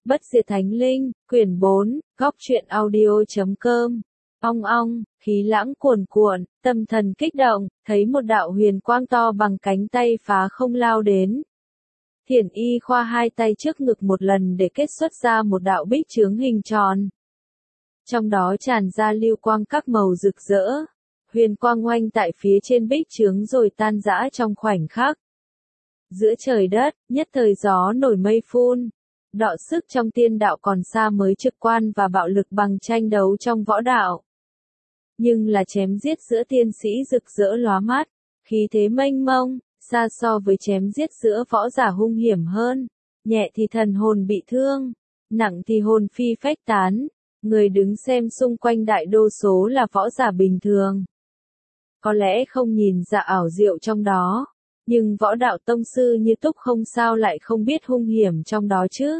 Bất diệt thánh linh, quyển 4, góc truyện audio.com. Ong ong, khí lãng cuồn cuộn, tâm thần kích động, thấy một đạo huyền quang to bằng cánh tay phá không lao đến. Thiển Y khoa hai tay trước ngực một lần để kết xuất ra một đạo bích chướng hình tròn. Trong đó tràn ra lưu quang các màu rực rỡ. Huyền quang oanh tại phía trên bích chướng rồi tan rã trong khoảnh khắc. Giữa trời đất, nhất thời gió nổi mây phun. Đọ sức trong tiên đạo còn xa mới trực quan và bạo lực bằng tranh đấu trong võ đạo. Nhưng là chém giết giữa tiên sĩ rực rỡ lóa mắt, khí thế mênh mông, xa so với chém giết giữa võ giả hung hiểm hơn. Nhẹ thì thần hồn bị thương, nặng thì hồn phi phách tán. Người đứng xem xung quanh đại đô số là võ giả bình thường. Có lẽ không nhìn ra ảo diệu trong đó. Nhưng võ đạo tông sư như Túc không sao lại không biết hung hiểm trong đó chứ.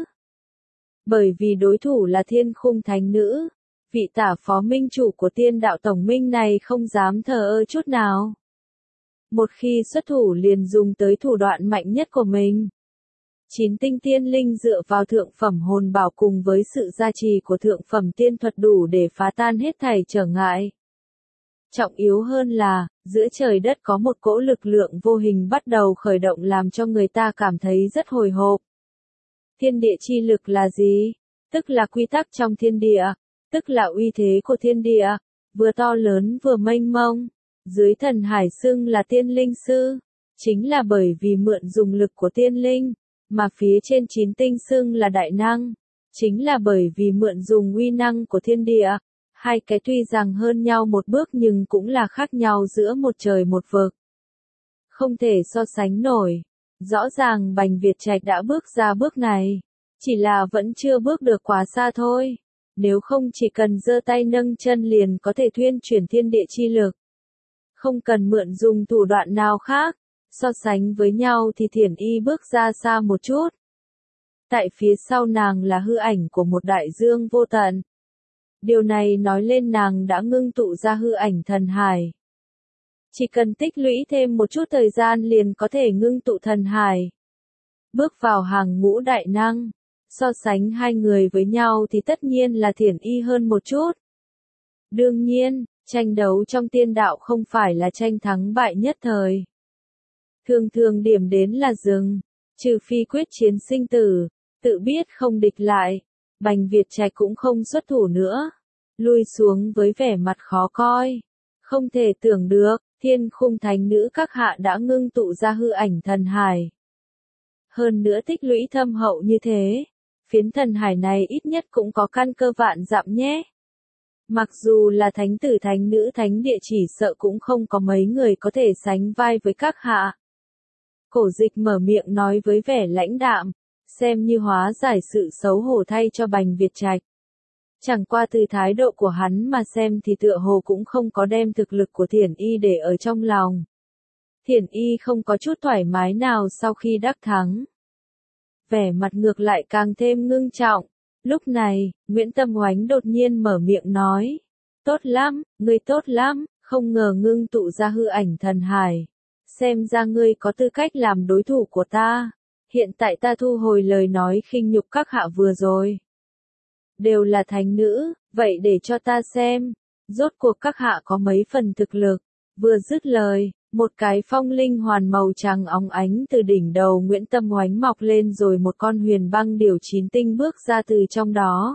Bởi vì đối thủ là Thiên Khung Thánh Nữ, vị tả phó minh chủ của tiên đạo tổng minh này không dám thờ ơ chút nào. Một khi xuất thủ liền dùng tới thủ đoạn mạnh nhất của mình. 9 tinh tiên linh dựa vào thượng phẩm hồn bảo cùng với sự gia trì của thượng phẩm tiên thuật đủ để phá tan hết thảy trở ngại. Trọng yếu hơn là, giữa trời đất có một cỗ lực lượng vô hình bắt đầu khởi động làm cho người ta cảm thấy rất hồi hộp. Thiên địa chi lực là gì? Tức là quy tắc trong thiên địa, tức là uy thế của thiên địa, vừa to lớn vừa mênh mông. Dưới thần hải xưng là tiên linh sư, chính là bởi vì mượn dùng lực của tiên linh, mà phía trên 9 tinh xưng là đại năng, chính là bởi vì mượn dùng uy năng của thiên địa. Hai cái tuy rằng hơn nhau một bước nhưng cũng là khác nhau giữa một trời một vực. Không thể so sánh nổi. Rõ ràng Bành Việt Trạch đã bước ra bước này. Chỉ là vẫn chưa bước được quá xa thôi. Nếu không chỉ cần giơ tay nâng chân liền có thể thuyên chuyển thiên địa chi lực. Không cần mượn dùng thủ đoạn nào khác. So sánh với nhau thì Thiển Y bước ra xa một chút. Tại phía sau nàng là hư ảnh của một đại dương vô tận. Điều này nói lên nàng đã ngưng tụ ra hư ảnh thần hải. Chỉ cần tích lũy thêm một chút thời gian liền có thể ngưng tụ thần hải. Bước vào hàng ngũ đại năng. So sánh hai người với nhau thì tất nhiên là Thiển Y hơn một chút. Đương nhiên, tranh đấu trong tiên đạo không phải là tranh thắng bại nhất thời. Thường thường điểm đến là dừng, trừ phi quyết chiến sinh tử, tự biết không địch lại. Bành Việt Trạch cũng không xuất thủ nữa, lui xuống với vẻ mặt khó coi. Không thể tưởng được, Thiên Khung Thánh Nữ các hạ đã ngưng tụ ra hư ảnh thần hải. Hơn nữa tích lũy thâm hậu như thế, phiến thần hải này ít nhất cũng có căn cơ vạn dặm nhé. Mặc dù là thánh tử thánh nữ thánh địa chỉ sợ cũng không có mấy người có thể sánh vai với các hạ. Cổ Dịch mở miệng nói với vẻ lãnh đạm, xem như hóa giải sự xấu hổ thay cho Bành Việt Trạch. Chẳng qua từ thái độ của hắn mà xem thì tựa hồ cũng không có đem thực lực của Thiển Y để ở trong lòng. Thiển Y không có chút thoải mái nào sau khi đắc thắng. Vẻ mặt ngược lại càng thêm ngưng trọng. Lúc này, Nguyễn Tâm Oánh đột nhiên mở miệng nói. Tốt lắm, ngươi tốt lắm, không ngờ ngưng tụ ra hư ảnh thần hải. Xem ra ngươi có tư cách làm đối thủ của ta. Hiện tại ta thu hồi lời nói khinh nhục các hạ vừa rồi. Đều là thánh nữ, vậy để cho ta xem. Rốt cuộc các hạ có mấy phần thực lực. Vừa dứt lời, một cái phong linh hoàn màu trắng óng ánh từ đỉnh đầu Nguyễn Tâm Oánh mọc lên rồi một con huyền băng điểu 9 tinh bước ra từ trong đó.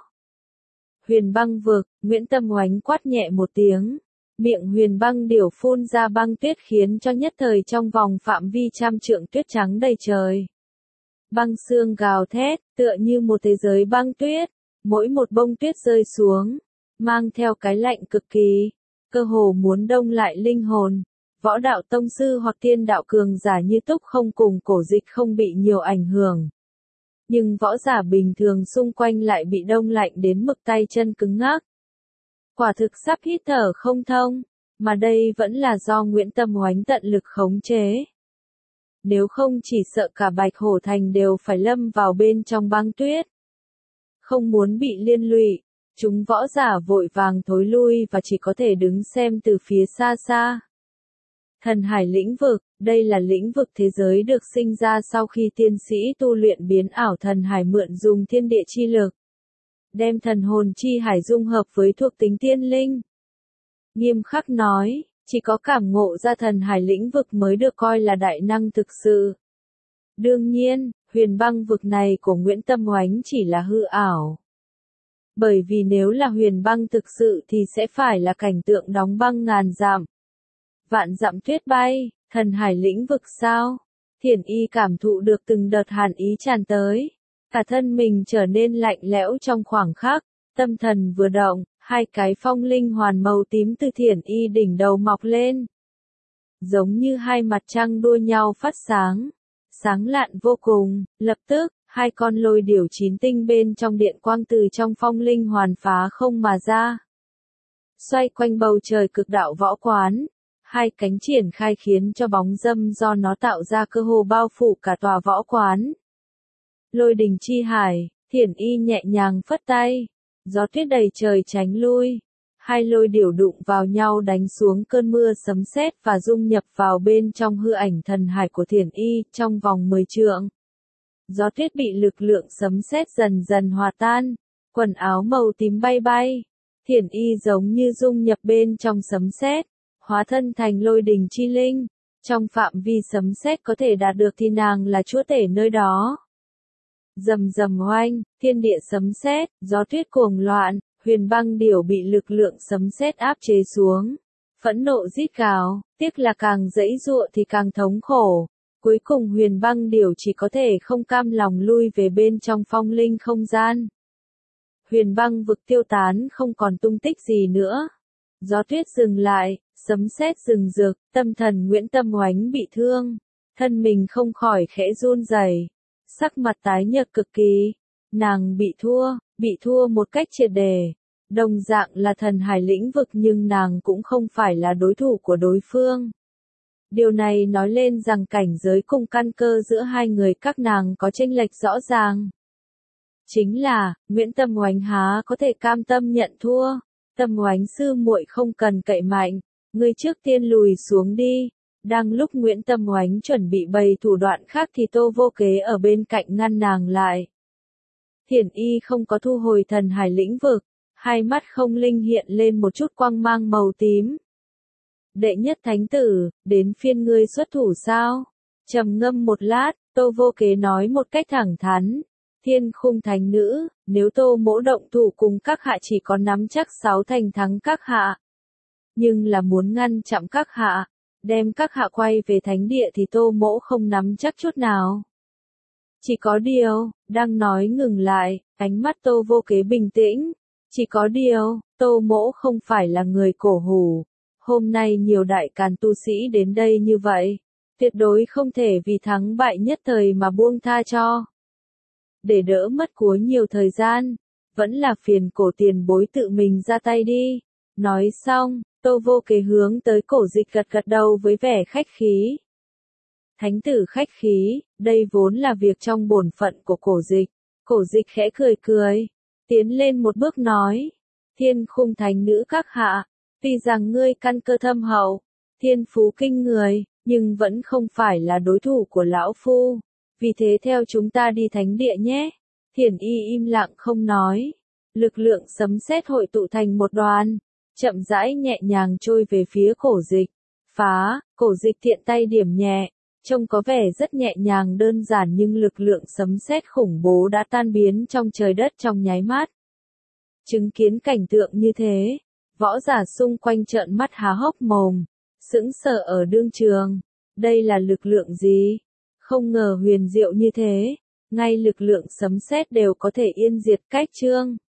Huyền băng vực, Nguyễn Tâm Oánh quát nhẹ một tiếng. Miệng huyền băng điểu phun ra băng tuyết khiến cho nhất thời trong vòng phạm vi trăm trượng tuyết trắng đầy trời. Băng xương gào thét, tựa như một thế giới băng tuyết. Mỗi một bông tuyết rơi xuống, mang theo cái lạnh cực kỳ, cơ hồ muốn đông lại linh hồn. Võ đạo tông sư hoặc tiên đạo cường giả như Túc không cùng Cổ Dịch không bị nhiều ảnh hưởng. Nhưng võ giả bình thường xung quanh lại bị đông lạnh đến mức tay chân cứng ngắc. Quả thực sắp hít thở không thông, mà đây vẫn là do Nguyễn Tâm Oánh tận lực khống chế. Nếu không chỉ sợ cả Bạch Hổ Thành đều phải lâm vào bên trong băng tuyết. Không muốn bị liên lụy, chúng võ giả vội vàng thối lui và chỉ có thể đứng xem từ phía xa xa. Thần hải lĩnh vực, đây là lĩnh vực thế giới được sinh ra sau khi tiên sĩ tu luyện biến ảo thần hải mượn dùng thiên địa chi lực. Đem thần hồn chi hải dung hợp với thuộc tính tiên linh. Nghiêm khắc nói, chỉ có cảm ngộ ra thần hải lĩnh vực mới được coi là đại năng thực sự. Đương nhiên, huyền băng vực này của Nguyễn Tâm Oánh chỉ là hư ảo. Bởi vì nếu là huyền băng thực sự thì sẽ phải là cảnh tượng đóng băng ngàn dặm. Vạn dặm tuyết bay, thần hải lĩnh vực sao? Thiển Y cảm thụ được từng đợt hàn ý tràn tới. Cả thân mình trở nên lạnh lẽo trong khoảng khắc, tâm thần vừa động, hai cái phong linh hoàn màu tím từ Thiển Y đỉnh đầu mọc lên. Giống như hai mặt trăng đua nhau phát sáng, sáng lạn vô cùng, lập tức, hai con lôi điểu 9 tinh bên trong điện quang từ trong phong linh hoàn phá không mà ra. Xoay quanh bầu trời cực đạo võ quán, hai cánh triển khai khiến cho bóng dâm do nó tạo ra cơ hồ bao phủ cả tòa võ quán. Lôi đình chi hải, Thiển Y nhẹ nhàng phất tay, gió tuyết đầy trời tránh lui. Hai lôi điểu đụng vào nhau đánh xuống cơn mưa sấm sét và dung nhập vào bên trong hư ảnh thần hải của Thiển Y trong vòng 10 trượng. Gió tuyết bị lực lượng sấm sét dần dần hòa tan, quần áo màu tím bay bay. Thiển Y giống như dung nhập bên trong sấm sét, hóa thân thành lôi đình chi linh. Trong phạm vi sấm sét có thể đạt được thì nàng là chúa tể nơi đó. Rầm rầm oanh, thiên địa sấm sét, gió tuyết cuồng loạn, huyền băng điểu bị lực lượng sấm sét áp chế xuống. Phẫn nộ rít gào, tiếc là càng giãy giụa thì càng thống khổ. Cuối cùng huyền băng điểu chỉ có thể không cam lòng lui về bên trong phong linh không gian. Huyền băng vực tiêu tán không còn tung tích gì nữa. Gió tuyết dừng lại, sấm sét dừng rực, tâm thần Nguyễn Tâm Oánh bị thương. Thân mình không khỏi khẽ run rẩy, sắc mặt tái nhợt cực kỳ. Nàng bị thua một cách triệt để. Đồng dạng là thần hải lĩnh vực nhưng nàng cũng không phải là đối thủ của đối phương. Điều này nói lên rằng cảnh giới cùng căn cơ giữa hai người các nàng có chênh lệch rõ ràng. Chính là, Nguyễn Tâm Oánh há có thể cam tâm nhận thua. Tâm Oánh sư muội không cần cậy mạnh, ngươi trước tiên lùi xuống đi. Đang lúc Nguyễn Tâm Oánh chuẩn bị bày thủ đoạn khác thì Tô Vô Kế ở bên cạnh ngăn nàng lại. Thiển Y không có thu hồi thần hải lĩnh vực, hai mắt không linh hiện lên một chút quang mang màu tím. Đệ nhất thánh tử, đến phiên ngươi xuất thủ sao? Trầm ngâm một lát, Tô Vô Kế nói một cách thẳng thắn. Thiên Khung thánh nữ, nếu Tô Mỗ động thủ cùng các hạ chỉ có nắm chắc 6 thành thắng các hạ. Nhưng là muốn ngăn chặn các hạ, đem các hạ quay về thánh địa thì Tô Mỗ không nắm chắc chút nào. Chỉ có điều, đang nói ngừng lại, ánh mắt Tô Vô Kế bình tĩnh. Chỉ có điều, Tô Mỗ không phải là người cổ hủ. Hôm nay nhiều đại càn tu sĩ đến đây như vậy, tuyệt đối không thể vì thắng bại nhất thời mà buông tha cho. Để đỡ mất của nhiều thời gian, vẫn là phiền cổ tiền bối tự mình ra tay đi. Nói xong, Tô Vô Kế hướng tới Cổ Dịch gật gật đầu với vẻ khách khí. Thánh tử khách khí, đây vốn là việc trong bổn phận của Cổ Dịch. Cổ Dịch khẽ cười cười, tiến lên một bước nói, Thiên Khung thánh nữ các hạ, tuy rằng ngươi căn cơ thâm hậu, thiên phú kinh người, nhưng vẫn không phải là đối thủ của lão phu. Vì thế theo chúng ta đi thánh địa nhé. Thiển Y im lặng không nói. Lực lượng sấm sét hội tụ thành một đoàn, chậm rãi nhẹ nhàng trôi về phía Cổ Dịch. Cổ Dịch thiện tay điểm nhẹ, trông có vẻ rất nhẹ nhàng đơn giản nhưng lực lượng sấm sét khủng bố đã tan biến trong trời đất trong nháy mắt. Chứng kiến cảnh tượng như thế, võ giả xung quanh trợn mắt há hốc mồm, sững sờ ở đương trường. Đây là lực lượng gì? Không ngờ huyền diệu như thế, ngay lực lượng sấm sét đều có thể yên diệt cách chương.